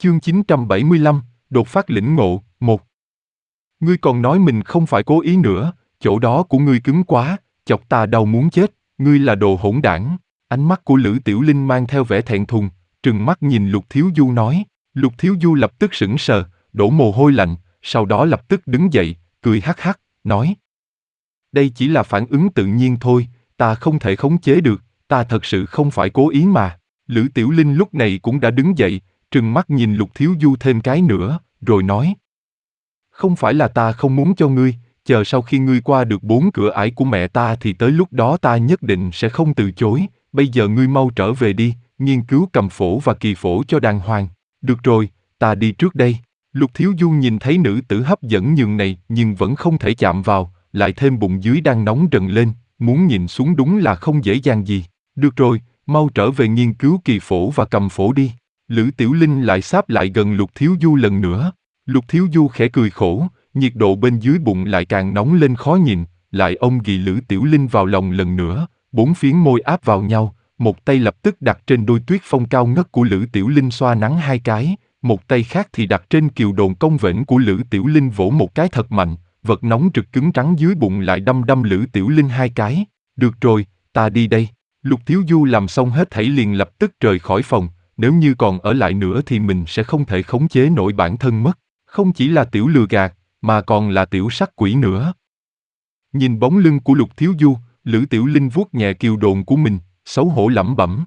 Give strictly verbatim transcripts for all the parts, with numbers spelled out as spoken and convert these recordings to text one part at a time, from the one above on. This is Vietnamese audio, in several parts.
Chương chín trăm bảy mươi lăm, đột phát lĩnh ngộ, một. Ngươi còn nói mình không phải cố ý nữa, chỗ đó của ngươi cứng quá, chọc ta đau muốn chết, ngươi là đồ hỗn đảng. Ánh mắt của Lữ Tiểu Linh mang theo vẻ thẹn thùng, trừng mắt nhìn Lục Thiếu Du nói. Lục Thiếu Du lập tức sững sờ, đổ mồ hôi lạnh, sau đó lập tức đứng dậy, cười hắc hắc, nói. Đây chỉ là phản ứng tự nhiên thôi, ta không thể khống chế được, ta thật sự không phải cố ý mà. Lữ Tiểu Linh lúc này cũng đã đứng dậy, trừng mắt nhìn Lục Thiếu Du thêm cái nữa, rồi nói. Không phải là ta không muốn cho ngươi, chờ sau khi ngươi qua được bốn cửa ải của mẹ ta thì tới lúc đó ta nhất định sẽ không từ chối, bây giờ ngươi mau trở về đi, nghiên cứu cầm phổ và kỳ phổ cho đàng hoàng. Được rồi, ta đi trước đây. Lục Thiếu Du nhìn thấy nữ tử hấp dẫn nhường này nhưng vẫn không thể chạm vào, lại thêm bụng dưới đang nóng rần lên, muốn nhìn xuống đúng là không dễ dàng gì. Được rồi, mau trở về nghiên cứu kỳ phổ và cầm phổ đi. Lữ Tiểu Linh lại sáp lại gần Lục Thiếu Du lần nữa. Lục Thiếu Du khẽ cười khổ, nhiệt độ bên dưới bụng lại càng nóng lên khó nhìn, lại ôm ghì Lữ Tiểu Linh vào lòng lần nữa, bốn phiến môi áp vào nhau, một tay lập tức đặt trên đôi tuyết phong cao ngất của Lữ Tiểu Linh xoa nắng hai cái, một tay khác thì đặt trên kiều đồn cong vểnh của Lữ Tiểu Linh vỗ một cái thật mạnh, vật nóng rực cứng trắng dưới bụng lại đâm đâm Lữ Tiểu Linh hai cái. Được rồi, ta đi đây. Lục Thiếu Du làm xong hết thảy liền lập tức rời khỏi phòng, nếu như còn ở lại nữa thì mình sẽ không thể khống chế nổi bản thân mất. Không chỉ là tiểu lừa gạt, mà còn là tiểu sắc quỷ nữa. Nhìn bóng lưng của Lục Thiếu Du, Lữ Tiểu Linh vuốt nhẹ kiều đồn của mình, xấu hổ lẩm bẩm.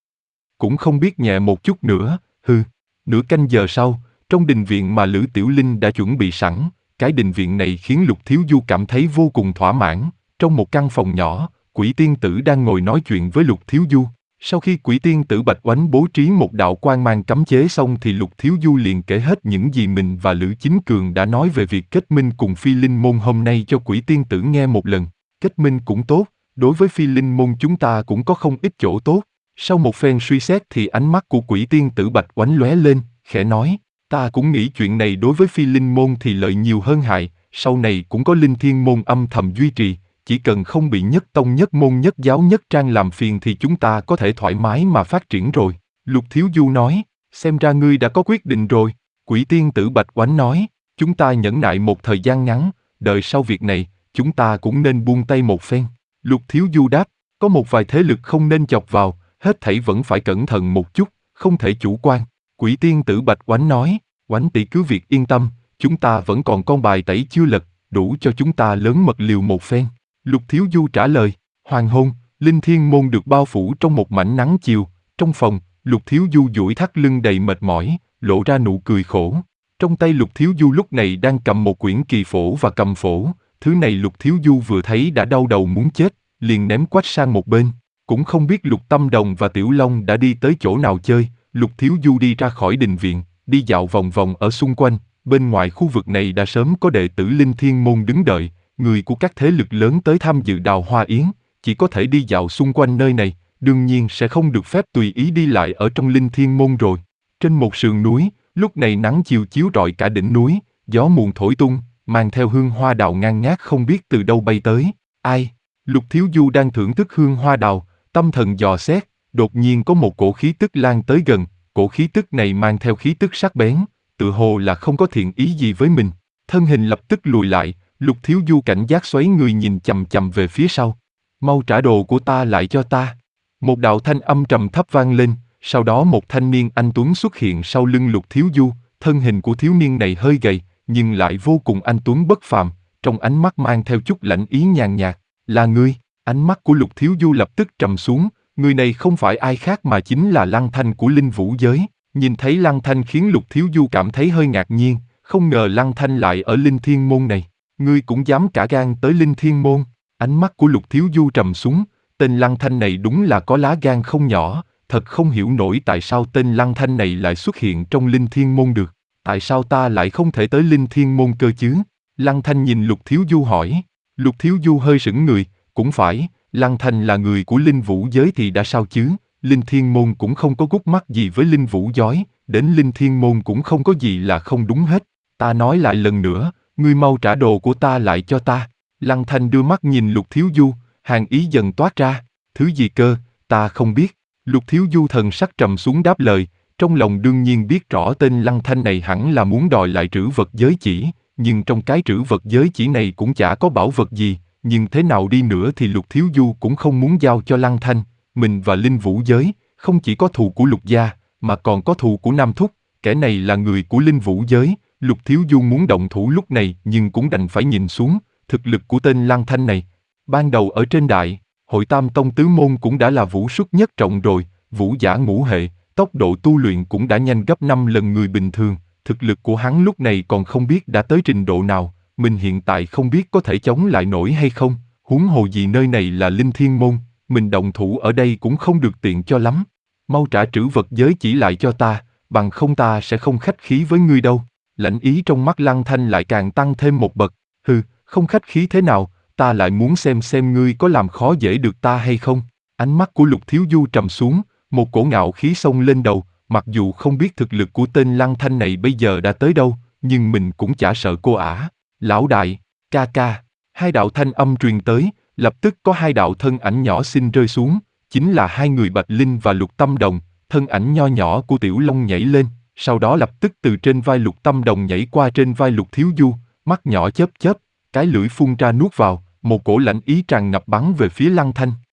Cũng không biết nhẹ một chút nữa, hừ. Nửa canh giờ sau, trong đình viện mà Lữ Tiểu Linh đã chuẩn bị sẵn, cái đình viện này khiến Lục Thiếu Du cảm thấy vô cùng thỏa mãn. Trong một căn phòng nhỏ, Quỷ Tiên Tử đang ngồi nói chuyện với Lục Thiếu Du. Sau khi Quỷ Tiên Tử Bạch Oánh bố trí một đạo quang mang cấm chế xong thì Lục Thiếu Du liền kể hết những gì mình và Lữ Chính Cường đã nói về việc kết minh cùng Phi Linh Môn hôm nay cho Quỷ Tiên Tử nghe một lần. Kết minh cũng tốt, đối với Phi Linh Môn chúng ta cũng có không ít chỗ tốt. Sau một phen suy xét thì ánh mắt của Quỷ Tiên Tử Bạch Oánh lóe lên, khẽ nói, ta cũng nghĩ chuyện này đối với Phi Linh Môn thì lợi nhiều hơn hại, sau này cũng có Linh Thiên Môn âm thầm duy trì. Chỉ cần không bị nhất tông nhất môn nhất giáo nhất trang làm phiền thì chúng ta có thể thoải mái mà phát triển rồi. Lục Thiếu Du nói, xem ra ngươi đã có quyết định rồi. Quỷ Tiên Tử Bạch Oánh nói, chúng ta nhẫn nại một thời gian ngắn, đợi sau việc này, chúng ta cũng nên buông tay một phen. Lục Thiếu Du đáp, có một vài thế lực không nên chọc vào, hết thảy vẫn phải cẩn thận một chút, không thể chủ quan. Quỷ Tiên Tử Bạch Oánh nói, Oánh tỷ cứ việc yên tâm, chúng ta vẫn còn con bài tẩy chưa lật, đủ cho chúng ta lớn mật liều một phen. Lục Thiếu Du trả lời, hoàng hôn, Linh Thiên Môn được bao phủ trong một mảnh nắng chiều, trong phòng, Lục Thiếu Du duỗi thắt lưng đầy mệt mỏi, lộ ra nụ cười khổ. Trong tay Lục Thiếu Du lúc này đang cầm một quyển kỳ phổ và cầm phổ, thứ này Lục Thiếu Du vừa thấy đã đau đầu muốn chết, liền ném quách sang một bên. Cũng không biết Lục Tâm Đồng và Tiểu Long đã đi tới chỗ nào chơi, Lục Thiếu Du đi ra khỏi đình viện, đi dạo vòng vòng ở xung quanh, bên ngoài khu vực này đã sớm có đệ tử Linh Thiên Môn đứng đợi. Người của các thế lực lớn tới tham dự đào hoa yến, chỉ có thể đi dạo xung quanh nơi này, đương nhiên sẽ không được phép tùy ý đi lại ở trong Linh Thiên Môn rồi. Trên một sườn núi, lúc này nắng chiều chiếu rọi cả đỉnh núi, gió muộn thổi tung, mang theo hương hoa đào ngang ngát không biết từ đâu bay tới. Ai? Lục Thiếu Du đang thưởng thức hương hoa đào, tâm thần dò xét, đột nhiên có một cổ khí tức lan tới gần, cổ khí tức này mang theo khí tức sắc bén, tự hồ là không có thiện ý gì với mình. Thân hình lập tức lùi lại. Lục Thiếu Du cảnh giác xoáy người nhìn chằm chằm về phía sau. Mau trả đồ của ta lại cho ta. Một đạo thanh âm trầm thấp vang lên, sau đó một thanh niên anh tuấn xuất hiện sau lưng Lục Thiếu Du, thân hình của thiếu niên này hơi gầy, nhưng lại vô cùng anh tuấn bất phàm, trong ánh mắt mang theo chút lạnh ý nhàn nhạt. Là ngươi? Ánh mắt của Lục Thiếu Du lập tức trầm xuống, người này không phải ai khác mà chính là Lăng Thanh của Linh Vũ giới. Nhìn thấy Lăng Thanh khiến Lục Thiếu Du cảm thấy hơi ngạc nhiên, không ngờ Lăng Thanh lại ở Linh Thiên Môn này. Ngươi cũng dám cả gan tới Linh Thiên Môn? Ánh mắt của Lục Thiếu Du trầm xuống, tên Lăng Thanh này đúng là có lá gan không nhỏ, thật không hiểu nổi tại sao tên Lăng Thanh này lại xuất hiện trong Linh Thiên Môn được. Tại sao ta lại không thể tới Linh Thiên Môn cơ chứ? Lăng Thanh nhìn Lục Thiếu Du hỏi. Lục Thiếu Du hơi sững người, cũng phải, Lăng Thanh là người của Linh Vũ giới thì đã sao chứ? Linh Thiên Môn cũng không có gút mắt gì với Linh Vũ giới, đến Linh Thiên Môn cũng không có gì là không đúng hết. Ta nói lại lần nữa, ngươi mau trả đồ của ta lại cho ta. Lăng Thanh đưa mắt nhìn Lục Thiếu Du, hàn ý dần toát ra. Thứ gì cơ, ta không biết. Lục Thiếu Du thần sắc trầm xuống đáp lời, Trong lòng đương nhiên biết rõ tên Lăng Thanh này hẳn là muốn đòi lại trữ vật giới chỉ, nhưng trong cái trữ vật giới chỉ này cũng chả có bảo vật gì, nhưng thế nào đi nữa thì Lục Thiếu Du cũng không muốn giao cho Lăng Thanh. Mình và Linh Vũ giới, không chỉ có thù của Lục gia, mà còn có thù của Nam Thúc, kẻ này là người của Linh Vũ giới. Lục Thiếu Du muốn động thủ lúc này nhưng cũng đành phải nhìn xuống, thực lực của tên Lăng Thanh này. Ban đầu ở trên đại, hội Tam Tông Tứ Môn cũng đã là vũ xuất nhất trọng rồi, vũ giả ngũ hệ, tốc độ tu luyện cũng đã nhanh gấp năm lần người bình thường, thực lực của hắn lúc này còn không biết đã tới trình độ nào, mình hiện tại không biết có thể chống lại nổi hay không, huống hồ gì nơi này là Linh Thiên Môn, mình động thủ ở đây cũng không được tiện cho lắm. Mau trả trữ vật giới chỉ lại cho ta, bằng không ta sẽ không khách khí với ngươi đâu. Lãnh ý trong mắt Lăng Thanh lại càng tăng thêm một bậc, hừ, không khách khí thế nào, ta lại muốn xem xem ngươi có làm khó dễ được ta hay không. Ánh mắt của Lục Thiếu Du trầm xuống, một cổ ngạo khí xông lên đầu, mặc dù không biết thực lực của tên Lăng Thanh này bây giờ đã tới đâu, nhưng mình cũng chả sợ cô ả. Lão đại, ca ca, hai đạo thanh âm truyền tới, lập tức có hai đạo thân ảnh nhỏ xinh rơi xuống, chính là hai người Bạch Linh và Lục Tâm Đồng, thân ảnh nho nhỏ của Tiểu Long nhảy lên, sau đó lập tức từ trên vai Lục Tâm Đồng nhảy qua trên vai Lục Thiếu Du, mắt nhỏ chớp chớp, cái lưỡi phun ra nuốt vào, một cổ lãnh ý tràn ngập bắn về phía Lăng Thanh.